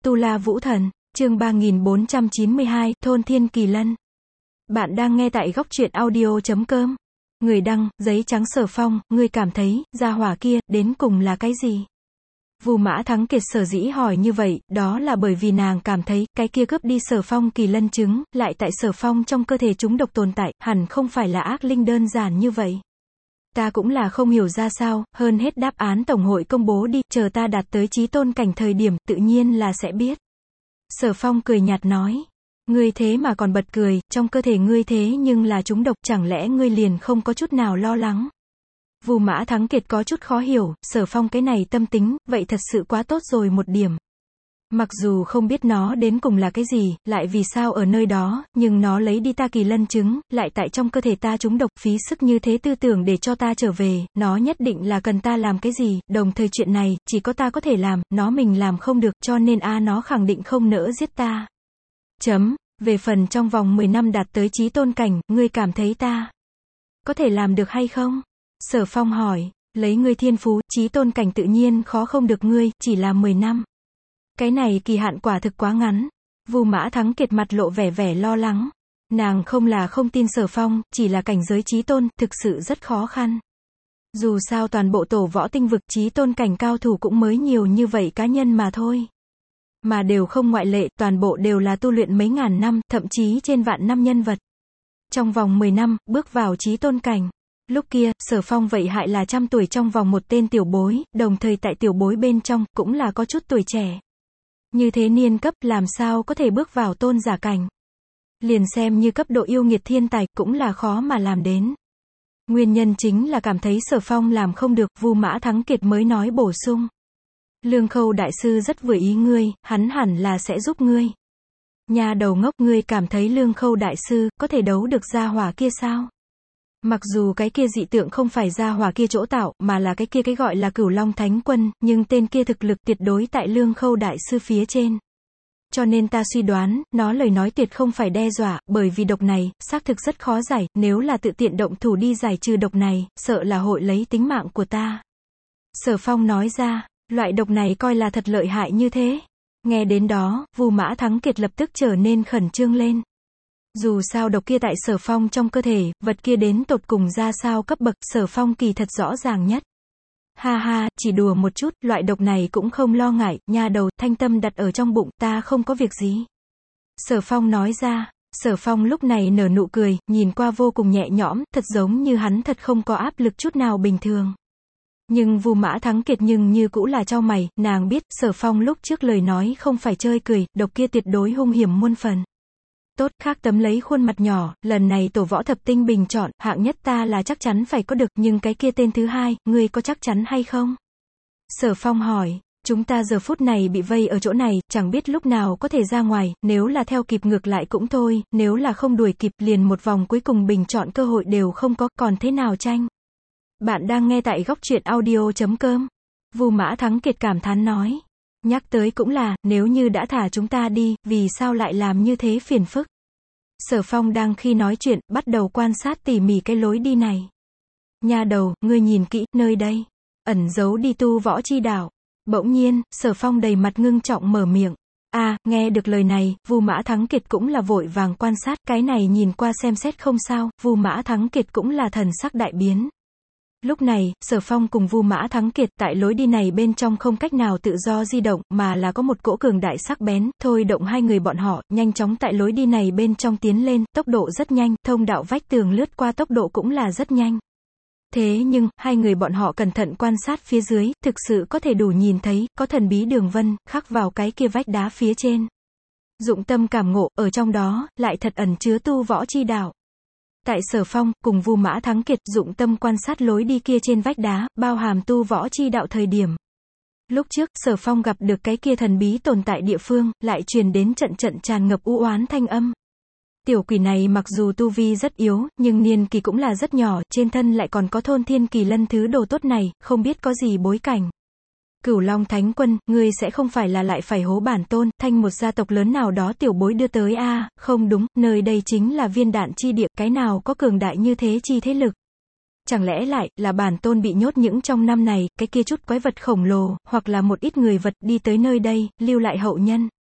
Tu La Vũ Thần, chương 3492, Thôn Thiên Kỳ Lân. Bạn đang nghe tại góc truyện audio.com. Người đăng, giấy trắng Sở Phong, ngươi cảm thấy, gia hỏa kia, đến cùng là cái gì? Vu Mã Thắng Kiệt sở dĩ hỏi như vậy, đó là bởi vì nàng cảm thấy, cái kia cướp đi Sở Phong kỳ lân trứng, lại tại Sở Phong trong cơ thể chúng độc tồn tại, hẳn không phải là ác linh đơn giản như vậy. Ta cũng là không hiểu ra sao, hơn hết đáp án tổng hội công bố đi, chờ ta đạt tới chí tôn cảnh thời điểm, tự nhiên là sẽ biết. Sở Phong cười nhạt nói, ngươi thế mà còn bật cười, trong cơ thể ngươi thế nhưng là chúng độc, chẳng lẽ ngươi liền không có chút nào lo lắng? Vu Mã Thắng Kiệt có chút khó hiểu, Sở Phong cái này tâm tính, vậy thật sự quá tốt rồi một điểm. Mặc dù không biết nó đến cùng là cái gì, lại vì sao ở nơi đó, nhưng nó lấy đi ta kỳ lân trứng, lại tại trong cơ thể ta chúng độc, phí sức như thế tư tưởng để cho ta trở về, nó nhất định là cần ta làm cái gì, đồng thời chuyện này, chỉ có ta có thể làm, nó mình làm không được, cho nên nó khẳng định không nỡ giết ta. Về phần trong vòng 10 năm đạt tới chí tôn cảnh, ngươi cảm thấy ta có thể làm được hay không? Sở Phong hỏi, lấy ngươi thiên phú, chí tôn cảnh tự nhiên khó không được ngươi, chỉ là 10 năm. Cái này kỳ hạn quả thực quá ngắn. Vu Mã Thắng Kiệt mặt lộ vẻ lo lắng. Nàng không là không tin Sở Phong, chỉ là cảnh giới chí tôn, thực sự rất khó khăn. Dù sao toàn bộ tổ võ tinh vực chí tôn cảnh cao thủ cũng mới nhiều như vậy cá nhân mà thôi. Mà đều không ngoại lệ, toàn bộ đều là tu luyện mấy ngàn năm, thậm chí trên vạn năm nhân vật. Trong vòng 10 năm, bước vào chí tôn cảnh. Lúc kia, Sở Phong vậy hại là 100 tuổi trong vòng một tên tiểu bối, đồng thời tại tiểu bối bên trong, cũng là có chút tuổi trẻ. Như thế niên cấp, làm sao có thể bước vào tôn giả cảnh. Liền xem như cấp độ yêu nghiệt thiên tài, cũng là khó mà làm đến. Nguyên nhân chính là cảm thấy Sở Phong làm không được, Vu Mã Thắng Kiệt mới nói bổ sung. Lương Khâu đại sư rất vừa ý ngươi, hắn hẳn là sẽ giúp ngươi. Nhà đầu ngốc, ngươi cảm thấy Lương Khâu đại sư, có thể đấu được gia hỏa kia sao? Mặc dù cái kia dị tượng không phải gia hỏa kia chỗ tạo, mà là cái gọi là Cửu Long Thánh Quân, nhưng tên kia thực lực tuyệt đối tại Lương Khâu đại sư phía trên. Cho nên ta suy đoán, nó lời nói tuyệt không phải đe dọa, bởi vì độc này, xác thực rất khó giải, nếu là tự tiện động thủ đi giải trừ độc này, sợ là hội lấy tính mạng của ta. Sở Phong nói ra, loại độc này coi là thật lợi hại như thế. Nghe đến đó, Vu Mã Thắng Kiệt lập tức trở nên khẩn trương lên. Dù sao độc kia tại Sở Phong trong cơ thể, vật kia đến tột cùng ra sao cấp bậc, Sở Phong kỳ thật rõ ràng nhất. Ha ha, chỉ đùa một chút, loại độc này cũng không lo ngại, nha đầu, thanh tâm đặt ở trong bụng, ta không có việc gì. Sở Phong nói ra, Sở Phong lúc này nở nụ cười, nhìn qua vô cùng nhẹ nhõm, thật giống như hắn thật không có áp lực chút nào bình thường. Nhưng Vu Mã Thắng Kiệt nhưng như cũ là chau mày, nàng biết, Sở Phong lúc trước lời nói không phải chơi cười, độc kia tuyệt đối hung hiểm muôn phần. Tốt, khác tấm lấy khuôn mặt nhỏ, lần này tổ võ thập tinh bình chọn, hạng nhất ta là chắc chắn phải có được, nhưng cái kia tên thứ hai, ngươi có chắc chắn hay không? Sở Phong hỏi, chúng ta giờ phút này bị vây ở chỗ này, chẳng biết lúc nào có thể ra ngoài, nếu là theo kịp ngược lại cũng thôi, nếu là không đuổi kịp, liền một vòng cuối cùng bình chọn cơ hội đều không có, còn thế nào tranh? Bạn đang nghe tại góc truyện audio.com. Vu Mã Thắng Kiệt cảm thán nói. Nhắc tới cũng là, nếu như đã thả chúng ta đi, vì sao lại làm như thế phiền phức? Sở Phong đang khi nói chuyện, bắt đầu quan sát tỉ mỉ cái lối đi này. Nha đầu, ngươi nhìn kỹ, nơi đây, ẩn giấu đi tu võ chi đạo. Bỗng nhiên, Sở Phong đầy mặt ngưng trọng mở miệng. Nghe được lời này, Vu Mã Thắng Kiệt cũng là vội vàng quan sát, cái này nhìn qua xem xét không sao, Vu Mã Thắng Kiệt cũng là thần sắc đại biến. Lúc này, Sở Phong cùng Vu Mã Thắng Kiệt tại lối đi này bên trong không cách nào tự do di động, mà là có một cỗ cường đại sắc bén, thôi động hai người bọn họ, nhanh chóng tại lối đi này bên trong tiến lên, tốc độ rất nhanh, thông đạo vách tường lướt qua tốc độ cũng là rất nhanh. Thế nhưng, hai người bọn họ cẩn thận quan sát phía dưới, thực sự có thể đủ nhìn thấy, có thần bí đường vân, khắc vào cái kia vách đá phía trên. Dụng tâm cảm ngộ, ở trong đó, lại thật ẩn chứa tu võ chi đạo. Tại Sở Phong, cùng Vu Mã Thắng Kiệt, dụng tâm quan sát lối đi kia trên vách đá, bao hàm tu võ chi đạo thời điểm. Lúc trước, Sở Phong gặp được cái kia thần bí tồn tại địa phương, lại truyền đến trận tràn ngập u oán thanh âm. Tiểu quỷ này mặc dù tu vi rất yếu, nhưng niên kỳ cũng là rất nhỏ, trên thân lại còn có thôn thiên kỳ lân thứ đồ tốt này, không biết có gì bối cảnh. Cửu Long Thánh Quân, ngươi sẽ không phải là lại phải hố bản tôn, thanh một gia tộc lớn nào đó tiểu bối đưa tới không đúng, nơi đây chính là viên đạn chi địa, cái nào có cường đại như thế chi thế lực. Chẳng lẽ lại, là bản tôn bị nhốt những trong năm này, cái kia chút quái vật khổng lồ, hoặc là một ít người vật đi tới nơi đây, lưu lại hậu nhân.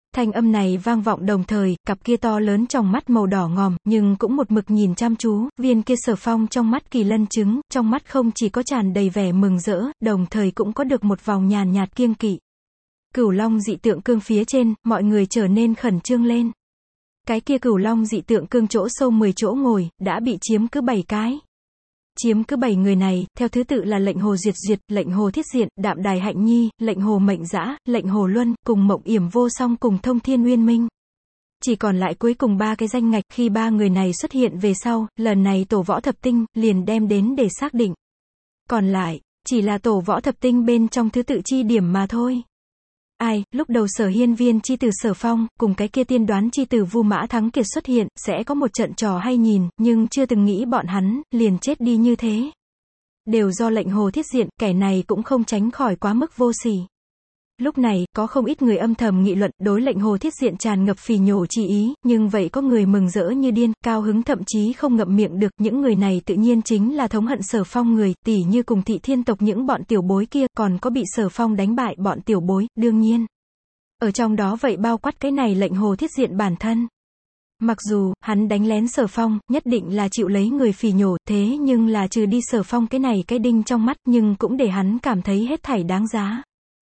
Thanh âm này vang vọng đồng thời, cặp kia to lớn trong mắt màu đỏ ngòm, nhưng cũng một mực nhìn chăm chú, viên kia Sở Phong trong mắt Kỳ Lân trứng, trong mắt không chỉ có tràn đầy vẻ mừng rỡ, đồng thời cũng có được một vòng nhàn nhạt kiêng kỵ. Cửu Long dị tượng cương phía trên, mọi người trở nên khẩn trương lên. Cái kia Cửu Long dị tượng cương chỗ sâu 10 chỗ ngồi, đã bị chiếm cứ 7 cái. Chiếm cứ 7 người này, theo thứ tự là lệnh Hồ Duyệt Duyệt, lệnh Hồ Thiết Diện, Đạm Đài Hạnh Nhi, lệnh Hồ Mệnh Dã, lệnh Hồ Luân, cùng Mộng Yểm Vô Song cùng Thông Thiên Uyên Minh. Chỉ còn lại cuối cùng 3 cái danh ngạch, khi 3 người này xuất hiện về sau, lần này tổ võ thập tinh, liền đem đến để xác định. Còn lại, chỉ là tổ võ thập tinh bên trong thứ tự chi điểm mà thôi. Ai, lúc đầu Sở Hiên Viên chi tử Sở Phong, cùng cái kia tiên đoán chi tử Vu Mã Thắng Kiệt xuất hiện, sẽ có một trận trò hay nhìn, nhưng chưa từng nghĩ bọn hắn, liền chết đi như thế. Đều do lệnh Hồ Thiết Diện, kẻ này cũng không tránh khỏi quá mức vô sỉ. Lúc này, có không ít người âm thầm nghị luận, đối lệnh Hồ Thiết Diện tràn ngập phỉ nhổ chi ý, nhưng vậy có người mừng rỡ như điên, cao hứng thậm chí không ngậm miệng được, những người này tự nhiên chính là thống hận Sở Phong người, tỉ như cùng Thị Thiên tộc những bọn tiểu bối kia, còn có bị Sở Phong đánh bại bọn tiểu bối, đương nhiên. Ở trong đó vậy bao quát cái này lệnh Hồ Thiết Diện bản thân. Mặc dù, hắn đánh lén Sở Phong, nhất định là chịu lấy người phỉ nhổ, thế nhưng là trừ đi Sở Phong cái này cái đinh trong mắt, nhưng cũng để hắn cảm thấy hết thảy đáng giá.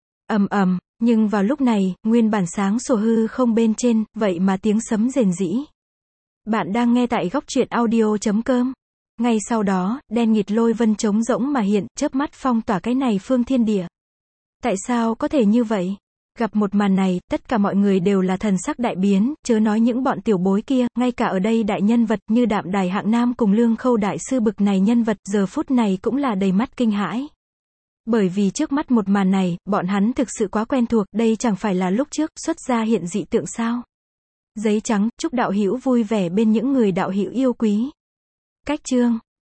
Nhưng vào lúc này, nguyên bản sáng sủa hư không bên trên, vậy mà tiếng sấm rền rĩ. Bạn đang nghe tại góc truyện audio.com. Ngay sau đó, đen nghịt lôi vân trống rỗng mà hiện, chớp mắt phong tỏa cái này phương thiên địa. Tại sao có thể như vậy? Gặp một màn này, tất cả mọi người đều là thần sắc đại biến, chớ nói những bọn tiểu bối kia, ngay cả ở đây đại nhân vật như Đạm Đài Hạng Nam cùng Lương Khâu đại sư bực này nhân vật, giờ phút này cũng là đầy mắt kinh hãi. Bởi vì trước mắt một màn này, bọn hắn thực sự quá quen thuộc, đây chẳng phải là lúc trước, xuất ra hiện dị tượng sao. Giấy trắng, chúc đạo hữu vui vẻ bên những người đạo hữu yêu quý. Cách chương.